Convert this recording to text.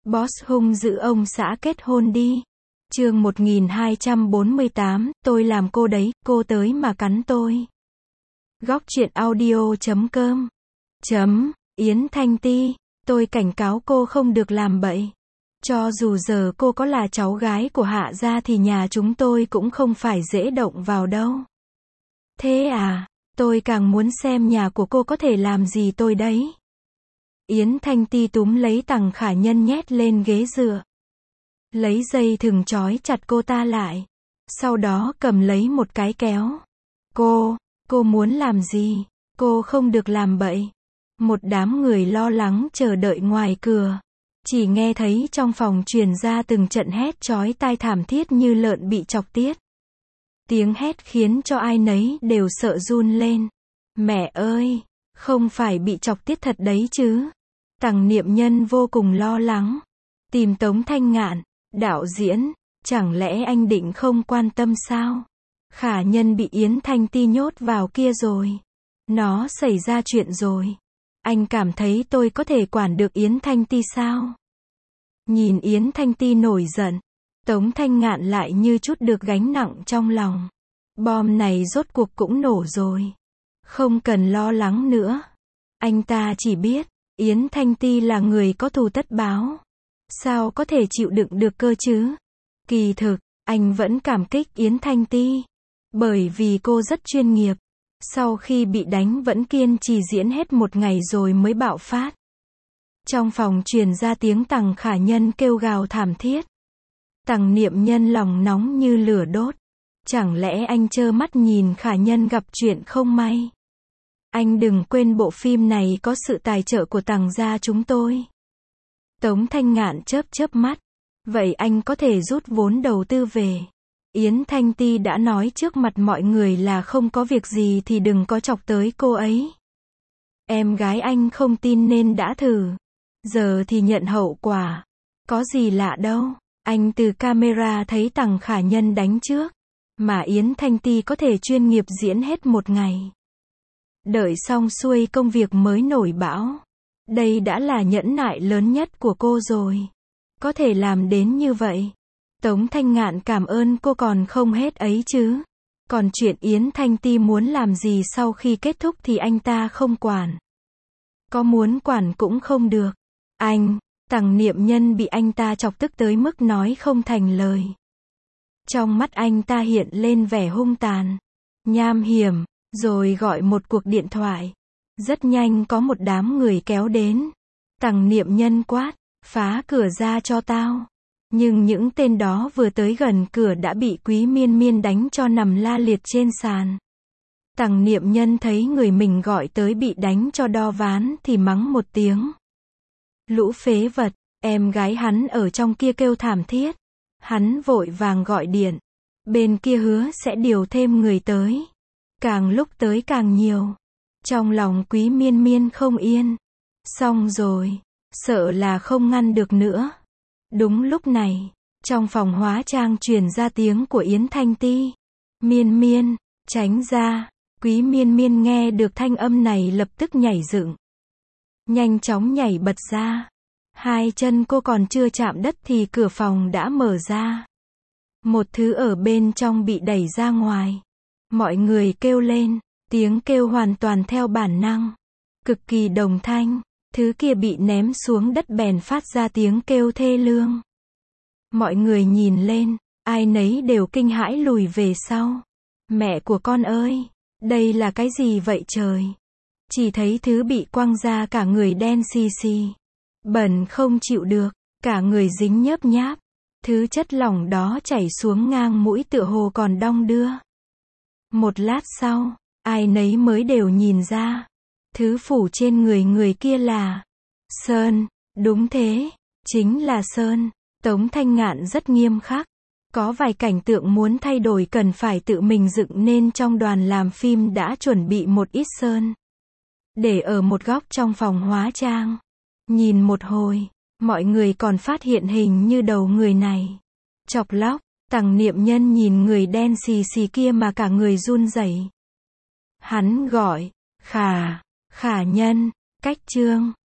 Boss hung dữ ông xã kết hôn đi. Chương 1248, tôi làm cô đấy, cô tới mà cắn tôi. Góc truyện audio.com Yến Thanh Ti, tôi cảnh cáo cô không được làm bậy. Cho dù giờ cô có là cháu gái của Hạ gia thì nhà chúng tôi cũng không phải dễ động vào đâu. Thế à, tôi càng muốn xem nhà của cô có thể làm gì tôi đấy. Yến Thanh Ti túm lấy Tằng Khả Nhân nhét lên ghế dựa. Lấy dây thừng trói chặt cô ta lại. Sau đó cầm lấy một cái kéo. Cô muốn làm gì? Cô không được làm bậy. Một đám người lo lắng chờ đợi ngoài cửa. Chỉ nghe thấy trong phòng truyền ra từng trận hét chói tai thảm thiết như lợn bị chọc tiết. Tiếng hét khiến cho ai nấy đều sợ run lên. Mẹ ơi, không phải bị chọc tiết thật đấy chứ? Tằng Niệm Nhân vô cùng lo lắng. Tìm Tống Thanh Ngạn, đạo diễn, chẳng lẽ anh định không quan tâm sao? Khả Nhân bị Yến Thanh Ti nhốt vào kia rồi. Nó xảy ra chuyện rồi. Anh cảm thấy tôi có thể quản được Yến Thanh Ti sao? Nhìn Yến Thanh Ti nổi giận, Tống Thanh Ngạn lại như chút được gánh nặng trong lòng. Bom này rốt cuộc cũng nổ rồi. Không cần lo lắng nữa. Anh ta chỉ biết, Yến Thanh Ti là người có thù tất báo. Sao có thể chịu đựng được cơ chứ? Kỳ thực, anh vẫn cảm kích Yến Thanh Ti. Bởi vì cô rất chuyên nghiệp. Sau khi bị đánh vẫn kiên trì diễn hết một ngày rồi mới bạo phát. Trong phòng truyền ra tiếng Tằng Khả Nhân kêu gào thảm thiết. Tằng Niệm Nhân lòng nóng như lửa đốt. Chẳng lẽ anh trơ mắt nhìn Khả Nhân gặp chuyện không may? Anh đừng quên bộ phim này có sự tài trợ của Tằng gia chúng tôi. Tống Thanh Ngạn chớp mắt. Vậy anh có thể rút vốn đầu tư về. Yến Thanh Ti đã nói trước mặt mọi người là không có việc gì thì đừng có chọc tới cô ấy. Em gái anh không tin nên đã thử. Giờ thì nhận hậu quả. Có gì lạ đâu. Anh từ camera thấy Tằng Khả Nhân đánh trước. Mà Yến Thanh Ti có thể chuyên nghiệp diễn hết một ngày. Đợi xong xuôi công việc mới nổi bão. Đây đã là nhẫn nại lớn nhất của cô rồi. Có thể làm đến như vậy. Tống Thanh Ngạn cảm ơn cô còn không hết ấy chứ. Còn chuyện Yến Thanh Ti muốn làm gì sau khi kết thúc thì anh ta không quản. Có muốn quản cũng không được. Tằng Niệm Nhân bị anh ta chọc tức tới mức nói không thành lời. Trong mắt anh ta hiện lên vẻ hung tàn, nham hiểm, rồi gọi một cuộc điện thoại. Rất nhanh có một đám người kéo đến. Tằng Niệm Nhân quát, phá cửa ra cho tao. Nhưng những tên đó vừa tới gần cửa đã bị Quý Miên Miên đánh cho nằm la liệt trên sàn. Tằng Niệm Nhân thấy người mình gọi tới bị đánh cho đo ván thì mắng một tiếng. Lũ phế vật, em gái hắn ở trong kia kêu thảm thiết. Hắn vội vàng gọi điện. Bên kia hứa sẽ điều thêm người tới. Càng lúc tới càng nhiều. Trong lòng Quý Miên Miên không yên. Xong rồi, sợ là không ngăn được nữa. Đúng lúc này, trong phòng hóa trang truyền ra tiếng của Yến Thanh Ti. Miên Miên, tránh ra. Quý Miên Miên nghe được thanh âm này lập tức nhảy dựng. Nhanh chóng nhảy bật ra. Hai chân cô còn chưa chạm đất thì cửa phòng đã mở ra. Một thứ ở bên trong bị đẩy ra ngoài. Mọi người kêu lên, tiếng kêu hoàn toàn theo bản năng. Cực kỳ đồng thanh, thứ kia bị ném xuống đất bèn phát ra tiếng kêu thê lương. Mọi người nhìn lên, ai nấy đều kinh hãi lùi về sau. Mẹ của con ơi, đây là cái gì vậy trời? Chỉ thấy thứ bị quăng ra cả người đen xì xì. Bẩn không chịu được, cả người dính nhớp nháp. Thứ chất lỏng đó chảy xuống ngang mũi tựa hồ còn đong đưa. Một lát sau, ai nấy mới đều nhìn ra. Thứ phủ trên người kia là sơn. Đúng thế, chính là sơn. Tống Thanh Ngạn rất nghiêm khắc. Có vài cảnh tượng muốn thay đổi cần phải tự mình dựng nên trong đoàn làm phim đã chuẩn bị một ít sơn. Để ở một góc trong phòng hóa trang. Nhìn một hồi, mọi người còn phát hiện hình như đầu người này. Chọc lóc, Tằng Niệm Nhân nhìn người đen xì xì kia mà cả người run rẩy. Hắn gọi, Khả Nhân, cách Trương.